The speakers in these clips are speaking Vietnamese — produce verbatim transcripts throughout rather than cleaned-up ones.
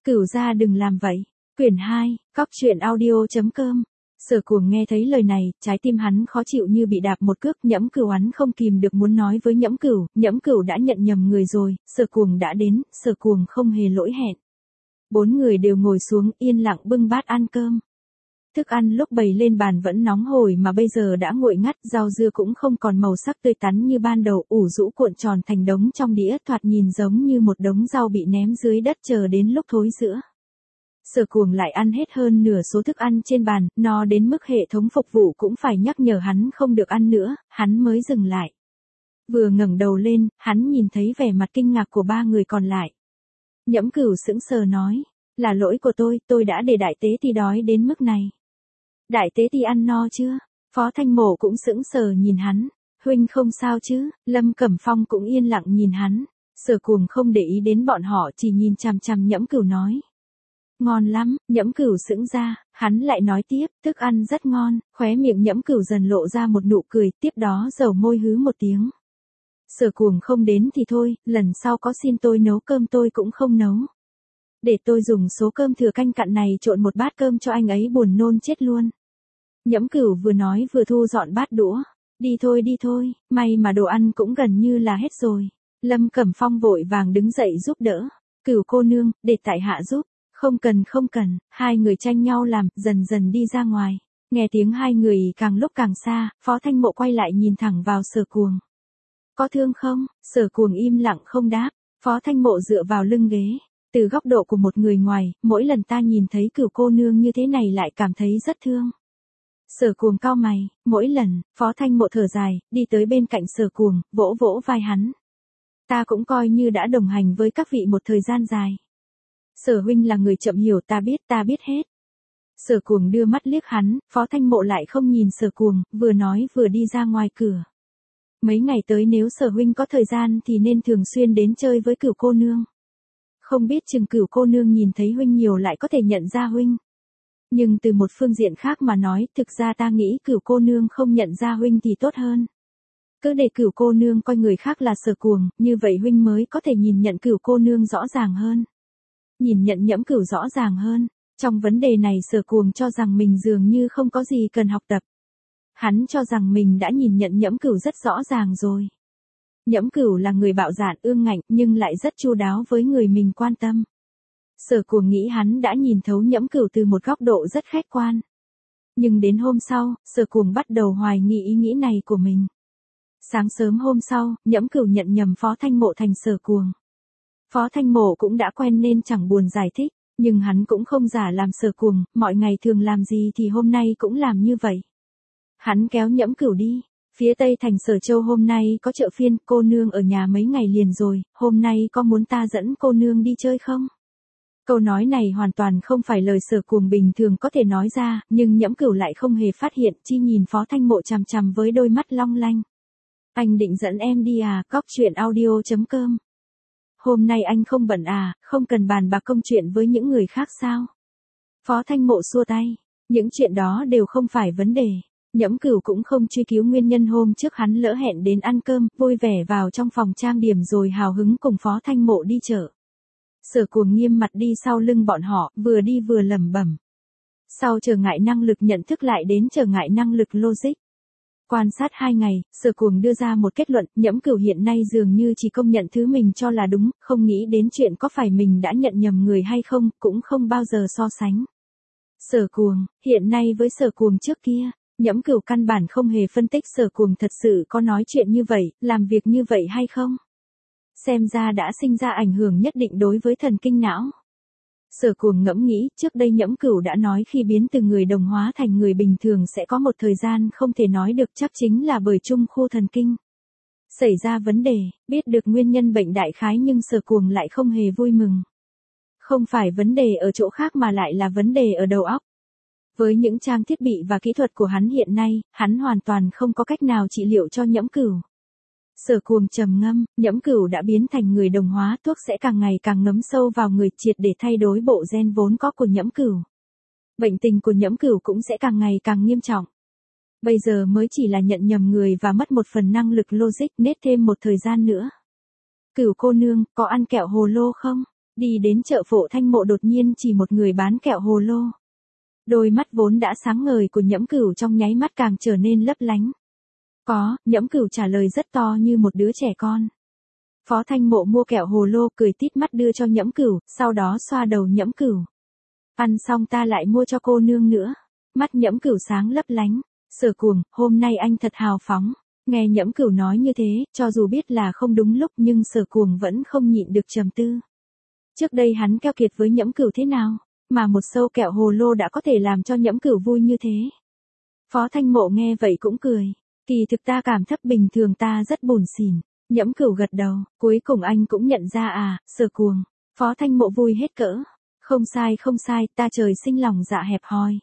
Cửu gia đừng làm vậy. Quyển hai, cóc truyện audio chấm com. Sở Cuồng nghe thấy lời này, trái tim hắn khó chịu như bị đạp một cước. Nhẫm Cửu hắn không kìm được muốn nói với Nhẫm Cửu, Nhẫm Cửu đã nhận nhầm người rồi, Sở Cuồng đã đến, Sở Cuồng không hề lỗi hẹn. Bốn người đều ngồi xuống yên lặng bưng bát ăn cơm. Thức ăn lúc bày lên bàn vẫn nóng hổi mà bây giờ đã nguội ngắt, rau dưa cũng không còn màu sắc tươi tắn như ban đầu, ủ rũ cuộn tròn thành đống trong đĩa, thoạt nhìn giống như một đống rau bị ném dưới đất chờ đến lúc thối rữa. Sở Cuồng lại ăn hết hơn nửa số thức ăn trên bàn, no đến mức hệ thống phục vụ cũng phải nhắc nhở hắn không được ăn nữa, hắn mới dừng lại. Vừa ngẩng đầu lên, hắn nhìn thấy vẻ mặt kinh ngạc của ba người còn lại. Nhẫm Cửu sững sờ nói, là lỗi của tôi, tôi đã để Đại Tế Ti đói đến mức này. Đại Tế Ti ăn no chưa? Phó Thanh Mộ cũng sững sờ nhìn hắn, huynh không sao chứ? Lâm Cẩm Phong cũng yên lặng nhìn hắn. Sở Cuồng không để ý đến bọn họ, chỉ nhìn chằm chằm Nhẫm Cửu nói. Ngon lắm. Nhẫm Cửu sững ra, hắn lại nói tiếp, thức ăn rất ngon. Khóe miệng Nhẫm Cửu dần lộ ra một nụ cười, tiếp đó dầu môi hứ một tiếng. Sở Cuồng không đến thì thôi, lần sau có xin tôi nấu cơm tôi cũng không nấu. Để tôi dùng số cơm thừa canh cặn này trộn một bát cơm cho anh ấy buồn nôn chết luôn. Nhẫm Cửu vừa nói vừa thu dọn bát đũa. Đi thôi đi thôi, may mà đồ ăn cũng gần như là hết rồi. Lâm Cẩm Phong vội vàng đứng dậy giúp đỡ. Cửu cô nương, để tại hạ giúp. Không cần không cần, hai người tranh nhau làm, dần dần đi ra ngoài. Nghe tiếng hai người càng lúc càng xa, Phó Thanh Mộ quay lại nhìn thẳng vào Sở Cuồng. Có thương không? Sở Cuồng im lặng không đáp. Phó Thanh Mộ dựa vào lưng ghế. Từ góc độ của một người ngoài, mỗi lần ta nhìn thấy Cửu cô nương như thế này lại cảm thấy rất thương. Sở Cuồng cau mày, mỗi lần, Phó Thanh Mộ thở dài, đi tới bên cạnh Sở Cuồng, vỗ vỗ vai hắn. Ta cũng coi như đã đồng hành với các vị một thời gian dài. Sở huynh là người chậm hiểu, ta biết, ta biết hết. Sở Cuồng đưa mắt liếc hắn, Phó Thanh Mộ lại không nhìn Sở Cuồng, vừa nói vừa đi ra ngoài cửa. Mấy ngày tới nếu Sở huynh có thời gian thì nên thường xuyên đến chơi với Cửu cô nương. Không biết chừng Cửu cô nương nhìn thấy huynh nhiều lại có thể nhận ra huynh. Nhưng từ một phương diện khác mà nói, thực ra ta nghĩ Cửu cô nương không nhận ra huynh thì tốt hơn. Cứ để Cửu cô nương coi người khác là Sở Cuồng, như vậy huynh mới có thể nhìn nhận Cửu cô nương rõ ràng hơn. Nhìn nhận Nhẫm Cửu rõ ràng hơn. Trong vấn đề này Sở Cuồng cho rằng mình dường như không có gì cần học tập. Hắn cho rằng mình đã nhìn nhận Nhẫm Cửu rất rõ ràng rồi. Nhẫm Cửu là người bạo dạn ương ngạnh nhưng lại rất chu đáo với người mình quan tâm. Sở Cuồng nghĩ hắn đã nhìn thấu Nhẫm Cửu từ một góc độ rất khách quan. Nhưng đến hôm sau, Sở Cuồng bắt đầu hoài nghi ý nghĩ này của mình. Sáng sớm hôm sau, Nhẫm Cửu nhận nhầm Phó Thanh Mộ thành Sở Cuồng. Phó Thanh Mộ cũng đã quen nên chẳng buồn giải thích, nhưng hắn cũng không giả làm Sở Cuồng, mọi ngày thường làm gì thì hôm nay cũng làm như vậy. Hắn kéo Nhẫm Cửu đi. Phía Tây thành Sở Châu hôm nay có chợ phiên, cô nương ở nhà mấy ngày liền rồi, hôm nay có muốn ta dẫn cô nương đi chơi không? Câu nói này hoàn toàn không phải lời Sở Cuồng bình thường có thể nói ra, nhưng Nhẫm Cửu lại không hề phát hiện, chi nhìn Phó Thanh Mộ chằm chằm với đôi mắt long lanh. Anh định dẫn em đi à? Cóc truyện audio chấm com. Hôm nay anh không bận à, không cần bàn bạc công chuyện với những người khác sao? Phó Thanh Mộ xua tay, những chuyện đó đều không phải vấn đề. Nhẫm Cửu cũng không truy cứu nguyên nhân hôm trước hắn lỡ hẹn đến ăn cơm, vui vẻ vào trong phòng trang điểm rồi hào hứng cùng Phó Thanh Mộ đi chợ. Sở Cuồng nghiêm mặt đi sau lưng bọn họ, vừa đi vừa lẩm bẩm. Sau trở ngại năng lực nhận thức lại đến trở ngại năng lực logic. Quan sát hai ngày, Sở Cuồng đưa ra một kết luận, Nhẫm Cửu hiện nay dường như chỉ công nhận thứ mình cho là đúng, không nghĩ đến chuyện có phải mình đã nhận nhầm người hay không, cũng không bao giờ so sánh. Sở Cuồng, hiện nay với Sở Cuồng trước kia, Nhẫm Cửu căn bản không hề phân tích Sở Cuồng thật sự có nói chuyện như vậy, làm việc như vậy hay không. Xem ra đã sinh ra ảnh hưởng nhất định đối với thần kinh não. Sở Cuồng ngẫm nghĩ, trước đây Nhẫm Cửu đã nói khi biến từ người đồng hóa thành người bình thường sẽ có một thời gian không thể nói được, chắc chính là bởi trung khu thần kinh xảy ra vấn đề, biết được nguyên nhân bệnh đại khái nhưng Sở Cuồng lại không hề vui mừng. Không phải vấn đề ở chỗ khác mà lại là vấn đề ở đầu óc. Với những trang thiết bị và kỹ thuật của hắn hiện nay, hắn hoàn toàn không có cách nào trị liệu cho Nhẫm Cửu. Sở Cuồng trầm ngâm, Nhẫm Cửu đã biến thành người đồng hóa, thuốc sẽ càng ngày càng ngấm sâu vào người, triệt để thay đổi bộ gen vốn có của Nhẫm Cửu. Bệnh tình của Nhẫm Cửu cũng sẽ càng ngày càng nghiêm trọng. Bây giờ mới chỉ là nhận nhầm người và mất một phần năng lực logic, nết thêm một thời gian nữa. Cửu cô nương, có ăn kẹo hồ lô không? Đi đến chợ Phổ Thanh Mộ đột nhiên chỉ một người bán kẹo hồ lô. Đôi mắt vốn đã sáng ngời của Nhẫm Cửu trong nháy mắt càng trở nên lấp lánh. Có, Nhẫm Cửu trả lời rất to như một đứa trẻ con. Phó Thanh Mộ mua kẹo hồ lô cười tít mắt đưa cho Nhẫm Cửu, sau đó xoa đầu Nhẫm Cửu. Ăn xong ta lại mua cho cô nương nữa. Mắt Nhẫm Cửu sáng lấp lánh. Sở Cuồng, hôm nay anh thật hào phóng. Nghe Nhẫm Cửu nói như thế, cho dù biết là không đúng lúc nhưng Sở Cuồng vẫn không nhịn được trầm tư. Trước đây hắn keo kiệt với Nhẫm Cửu thế nào, mà một sâu kẹo hồ lô đã có thể làm cho Nhẫm Cửu vui như thế. Phó Thanh Mộ nghe vậy cũng cười. Kỳ thực ta cảm thấp bình thường ta rất buồn xỉn. Nhẫm Cửu gật đầu, cuối cùng anh cũng nhận ra à, Sở Cuồng. Phó Thanh Mộ vui hết cỡ. Không sai không sai, ta trời sinh lòng dạ hẹp hòi.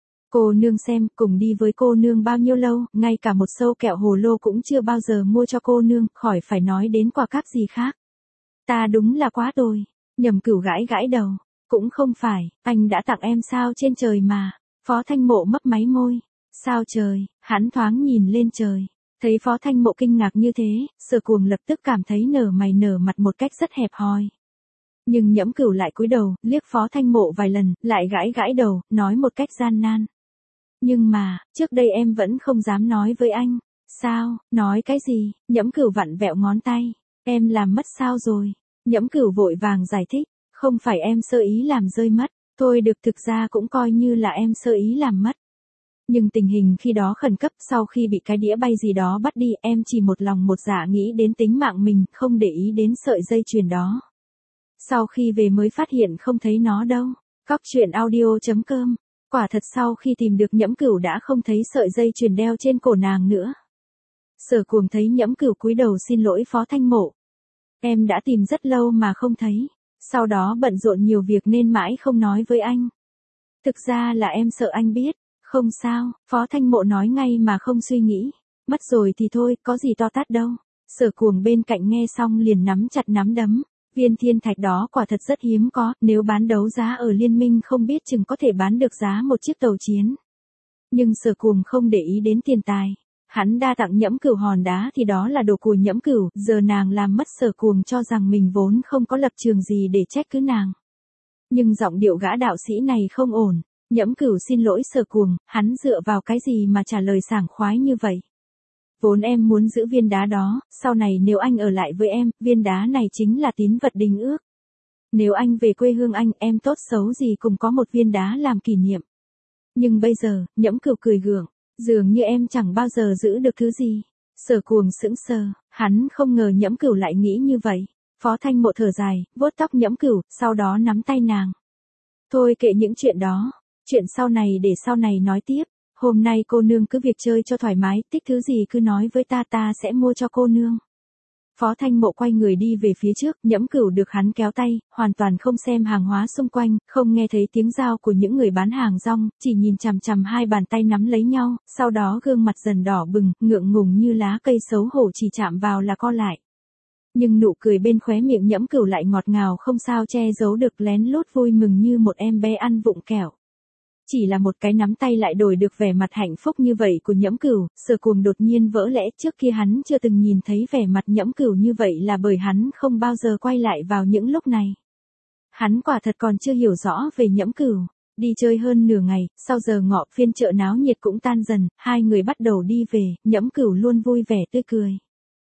Cô nương xem, cùng đi với cô nương bao nhiêu lâu, ngay cả một sâu kẹo hồ lô cũng chưa bao giờ mua cho cô nương, khỏi phải nói đến quà cáp gì khác. Ta đúng là quá đồi. Nhậm Cửu gãi gãi đầu. Cũng không phải, anh đã tặng em sao trên trời mà. Phó Thanh Mộ mấp máy môi. Sao trời, hắn thoáng nhìn lên trời. Thấy Phó Thanh Mộ kinh ngạc như thế, Sở Cuồng lập tức cảm thấy nở mày nở mặt một cách rất hẹp hòi. Nhưng Nhẫm Cửu lại cúi đầu, liếc Phó Thanh Mộ vài lần, lại gãi gãi đầu, nói một cách gian nan. Nhưng mà, trước đây em vẫn không dám nói với anh. Sao, nói cái gì? Nhẫm Cửu vặn vẹo ngón tay. Em làm mất sao rồi? Nhẫm Cửu vội vàng giải thích. Không phải em sơ ý làm rơi mất. Thôi được, thực ra cũng coi như là em sơ ý làm mất. Nhưng tình hình khi đó khẩn cấp, sau khi bị cái đĩa bay gì đó bắt đi, em chỉ một lòng một dạ nghĩ đến tính mạng mình, không để ý đến sợi dây chuyền đó. Sau khi về mới phát hiện không thấy nó đâu. Cóc truyện audio chấm com. Quả thật sau khi tìm được Nhẫm Cửu đã không thấy sợi dây chuyền đeo trên cổ nàng nữa. Sở Cuồng thấy Nhẫm Cửu cúi đầu xin lỗi Phó Thanh Mộ. Em đã tìm rất lâu mà không thấy. Sau đó bận rộn nhiều việc nên mãi không nói với anh. Thực ra là em sợ anh biết. Không sao, Phó Thanh Mộ nói ngay mà không suy nghĩ. Mất rồi thì thôi, có gì to tát đâu. Sở Cuồng bên cạnh nghe xong liền nắm chặt nắm đấm. Viên thiên thạch đó quả thật rất hiếm có, nếu bán đấu giá ở liên minh không biết chừng có thể bán được giá một chiếc tàu chiến. Nhưng Sở Cuồng không để ý đến tiền tài. Hắn đa tặng Nhẫm Cửu hòn đá thì đó là đồ của Nhẫm Cửu, giờ nàng làm mất Sở Cuồng cho rằng mình vốn không có lập trường gì để trách cứ nàng. Nhưng giọng điệu gã đạo sĩ này không ổn. Nhẫm Cửu xin lỗi Sở Cuồng, hắn dựa vào cái gì mà trả lời sảng khoái như vậy. Vốn em muốn giữ viên đá đó, sau này nếu anh ở lại với em, viên đá này chính là tín vật đính ước. Nếu anh về quê hương anh, em tốt xấu gì cũng có một viên đá làm kỷ niệm. Nhưng bây giờ, Nhẫm Cửu cười gượng, dường như em chẳng bao giờ giữ được thứ gì. Sở Cuồng sững sờ, hắn không ngờ Nhẫm Cửu lại nghĩ như vậy. Phó Thanh Mộ thở dài, vuốt tóc Nhẫm Cửu, sau đó nắm tay nàng. Thôi kệ những chuyện đó, chuyện sau này để sau này nói tiếp. Hôm nay cô nương cứ việc chơi cho thoải mái, thích thứ gì cứ nói với ta, ta sẽ mua cho cô nương. Phó Thanh Mộ quay người đi về phía trước, Nhẫm Cửu được hắn kéo tay, hoàn toàn không xem hàng hóa xung quanh, không nghe thấy tiếng giao của những người bán hàng rong, chỉ nhìn chằm chằm hai bàn tay nắm lấy nhau, sau đó gương mặt dần đỏ bừng, ngượng ngùng như lá cây xấu hổ chỉ chạm vào là co lại. Nhưng nụ cười bên khóe miệng Nhẫm Cửu lại ngọt ngào không sao che giấu được, lén lút vui mừng như một em bé ăn vụng kẹo. Chỉ là một cái nắm tay lại đổi được vẻ mặt hạnh phúc như vậy của Nhẫm Cửu, Sở Cuồng đột nhiên vỡ lẽ, trước kia hắn chưa từng nhìn thấy vẻ mặt Nhẫm Cửu như vậy là bởi hắn không bao giờ quay lại vào những lúc này. Hắn quả thật còn chưa hiểu rõ về Nhẫm Cửu. Đi chơi hơn nửa ngày, sau giờ ngọ phiên chợ náo nhiệt cũng tan dần, hai người bắt đầu đi về, Nhẫm Cửu luôn vui vẻ tươi cười.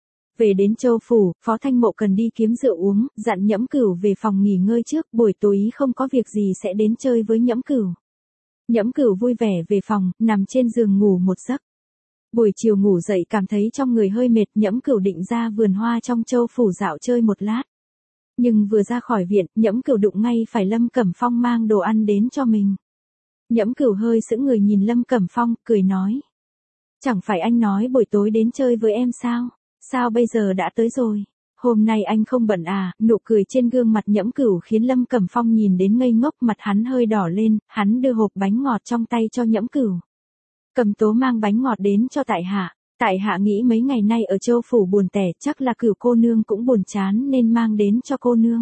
Về đến Châu Phủ, Phó Thanh Mộ cần đi kiếm rượu uống, dặn Nhẫm Cửu về phòng nghỉ ngơi trước, buổi tối không có việc gì sẽ đến chơi với Nhẫm Cửu. Nhẫm Cửu vui vẻ về phòng, nằm trên giường ngủ một giấc. Buổi chiều ngủ dậy cảm thấy trong người hơi mệt, Nhẫm Cửu định ra vườn hoa trong Châu Phủ dạo chơi một lát. Nhưng vừa ra khỏi viện, Nhẫm Cửu đụng ngay phải Lâm Cẩm Phong mang đồ ăn đến cho mình. Nhẫm Cửu hơi sững người nhìn Lâm Cẩm Phong, cười nói. Chẳng phải anh nói buổi tối đến chơi với em sao? Sao bây giờ đã tới rồi? Hôm nay anh không bận à? Nụ cười trên gương mặt Nhẫm Cửu khiến Lâm Cẩm Phong nhìn đến ngây ngốc, mặt hắn hơi đỏ lên, hắn đưa hộp bánh ngọt trong tay cho Nhẫm Cửu. Cầm Tố mang bánh ngọt đến cho tại hạ. Tại hạ nghĩ mấy ngày nay ở Châu Phủ buồn tẻ, chắc là Cửu cô nương cũng buồn chán nên mang đến cho cô nương.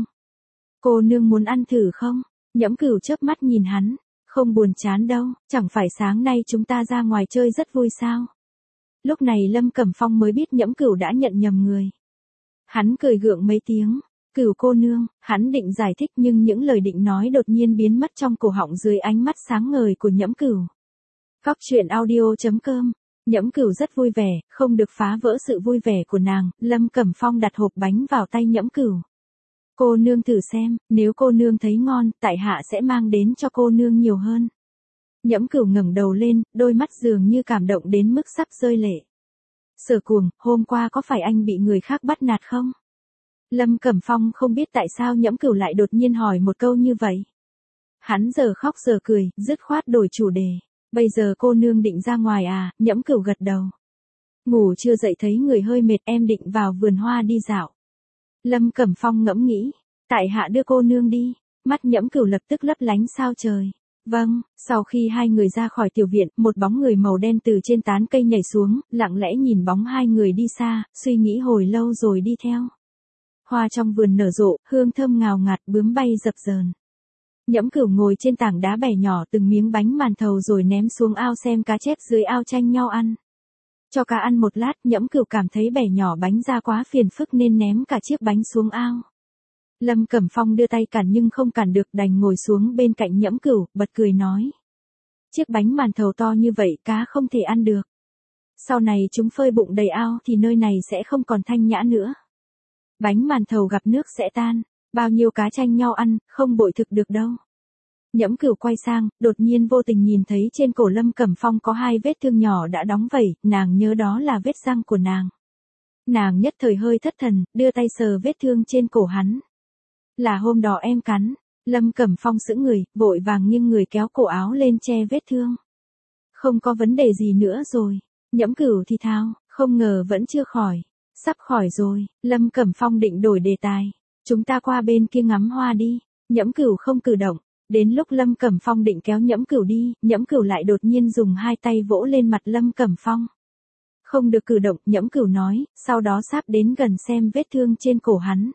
Cô nương muốn ăn thử không? Nhẫm Cửu chớp mắt nhìn hắn. Không buồn chán đâu, chẳng phải sáng nay chúng ta ra ngoài chơi rất vui sao? Lúc này Lâm Cẩm Phong mới biết Nhẫm Cửu đã nhận nhầm người. Hắn cười gượng mấy tiếng. Cửu cô nương, hắn định giải thích nhưng những lời định nói đột nhiên biến mất trong cổ họng dưới ánh mắt sáng ngời của Nhẫm Cửu. Cóc truyện audio chấm com. Nhẫm Cửu rất vui vẻ, không được phá vỡ sự vui vẻ của nàng, Lâm Cẩm Phong đặt hộp bánh vào tay Nhẫm Cửu. Cô nương thử xem, nếu cô nương thấy ngon, tại hạ sẽ mang đến cho cô nương nhiều hơn. Nhẫm Cửu ngẩng đầu lên, đôi mắt dường như cảm động đến mức sắp rơi lệ. Sở Cuồng, hôm qua có phải anh bị người khác bắt nạt không? Lâm Cẩm Phong không biết tại sao Nhẫm Cửu lại đột nhiên hỏi một câu như vậy. Hắn giờ khóc giờ cười, dứt khoát đổi chủ đề. Bây giờ cô nương định ra ngoài à? Nhẫm Cửu gật đầu. Ngủ chưa dậy thấy người hơi mệt, em định vào vườn hoa đi dạo. Lâm Cẩm Phong ngẫm nghĩ, tại hạ đưa cô nương đi. Mắt Nhẫm Cửu lập tức lấp lánh sao trời. Vâng, sau khi hai người ra khỏi tiểu viện, một bóng người màu đen từ trên tán cây nhảy xuống, lặng lẽ nhìn bóng hai người đi xa, suy nghĩ hồi lâu rồi đi theo. Hoa trong vườn nở rộ, hương thơm ngào ngạt, bướm bay dập dờn. Nhẫm Cửu ngồi trên tảng đá bẻ nhỏ từng miếng bánh màn thầu rồi ném xuống ao xem cá chép dưới ao tranh nhau ăn. Cho cá ăn một lát, Nhẫm Cửu cảm thấy bẻ nhỏ bánh ra quá phiền phức nên ném cả chiếc bánh xuống ao. Lâm Cẩm Phong đưa tay cản nhưng không cản được, đành ngồi xuống bên cạnh Nhẫm Cửu, bật cười nói. Chiếc bánh màn thầu to như vậy cá không thể ăn được. Sau này chúng phơi bụng đầy ao thì nơi này sẽ không còn thanh nhã nữa. Bánh màn thầu gặp nước sẽ tan, bao nhiêu cá tranh nhau ăn, không bội thực được đâu. Nhẫm Cửu quay sang, đột nhiên vô tình nhìn thấy trên cổ Lâm Cẩm Phong có hai vết thương nhỏ đã đóng vẩy, nàng nhớ đó là vết răng của nàng. Nàng nhất thời hơi thất thần, đưa tay sờ vết thương trên cổ hắn. Là hôm đó em cắn. Lâm Cẩm Phong sững người, vội vàng nghiêng người kéo cổ áo lên che vết thương. Không có vấn đề gì nữa rồi. Nhẫm Cửu thì thào, không ngờ vẫn chưa khỏi. Sắp khỏi rồi. Lâm Cẩm Phong định đổi đề tài. Chúng ta qua bên kia ngắm hoa đi. Nhẫm Cửu không cử động. Đến lúc Lâm Cẩm Phong định kéo Nhẫm Cửu đi, Nhẫm Cửu lại đột nhiên dùng hai tay vỗ lên mặt Lâm Cẩm Phong. Không được cử động, Nhẫm Cửu nói, sau đó sáp đến gần xem vết thương trên cổ hắn.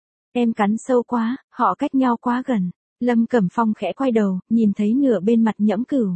Em cắn sâu quá, họ cách nhau quá gần. Lâm Cẩm Phong khẽ quay đầu, nhìn thấy nửa bên mặt Nhẫm Cửu.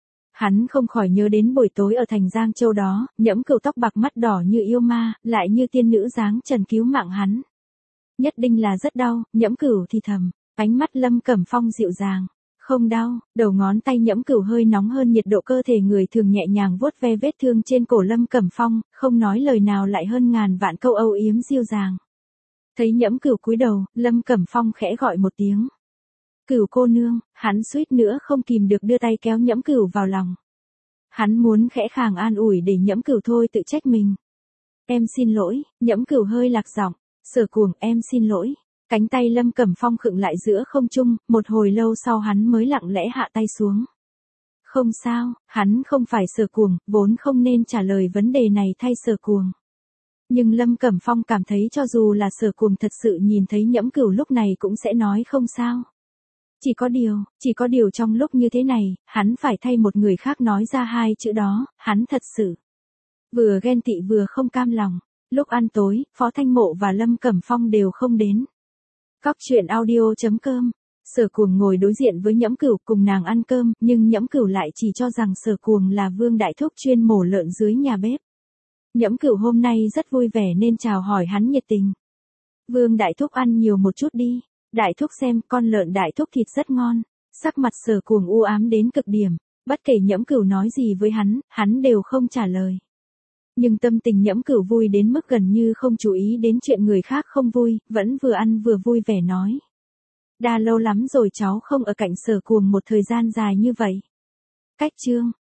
Hắn không khỏi nhớ đến buổi tối ở thành Giang Châu đó, Nhẫm Cửu tóc bạc mắt đỏ như yêu ma, lại như tiên nữ dáng trần cứu mạng hắn. Nhất định là rất đau, Nhẫm Cửu thì thầm, ánh mắt Lâm Cẩm Phong dịu dàng. Không đau, đầu ngón tay Nhẫm Cửu hơi nóng hơn nhiệt độ cơ thể người thường, nhẹ nhàng vuốt ve vết thương trên cổ Lâm Cẩm Phong, không nói lời nào lại hơn ngàn vạn câu âu yếm dịu dàng. Thấy Nhẫm Cửu cúi đầu, Lâm Cẩm Phong khẽ gọi một tiếng. Cửu cô nương, hắn suýt nữa không kìm được đưa tay kéo Nhẫm Cửu vào lòng. Hắn muốn khẽ khàng an ủi để Nhẫm Cửu thôi tự trách mình. Em xin lỗi, Nhẫm Cửu hơi lạc giọng. Sở Cuồng, em xin lỗi. Cánh tay Lâm Cẩm Phong khựng lại giữa không trung, một hồi lâu sau hắn mới lặng lẽ hạ tay xuống. Không sao, hắn không phải Sở Cuồng, vốn không nên trả lời vấn đề này thay Sở Cuồng. Nhưng Lâm Cẩm Phong cảm thấy cho dù là Sở Cuồng thật sự nhìn thấy Nhẫm Cửu lúc này cũng sẽ nói không sao. Chỉ có điều, chỉ có điều trong lúc như thế này, hắn phải thay một người khác nói ra hai chữ đó, hắn thật sự vừa ghen tị vừa không cam lòng. Lúc ăn tối, Phó Thanh Mộ và Lâm Cẩm Phong đều không đến. Cóc truyện audio chấm com. Sở Cuồng ngồi đối diện với Nhẫm Cửu cùng nàng ăn cơm, nhưng Nhẫm Cửu lại chỉ cho rằng Sở Cuồng là Vương Đại Thúc chuyên mổ lợn dưới nhà bếp. Nhẫm Cửu hôm nay rất vui vẻ nên chào hỏi hắn nhiệt tình. Vương Đại Thúc ăn nhiều một chút đi. Đại Thúc xem, con lợn Đại Thúc thịt rất ngon. Sắc mặt Sở Cuồng u ám đến cực điểm. Bất kể Nhẫm Cửu nói gì với hắn, hắn đều không trả lời. Nhưng tâm tình Nhẫm Cửu vui đến mức gần như không chú ý đến chuyện người khác không vui, vẫn vừa ăn vừa vui vẻ nói. Đã lâu lắm rồi cháu không ở cạnh Sở Cuồng một thời gian dài như vậy. Cách chương.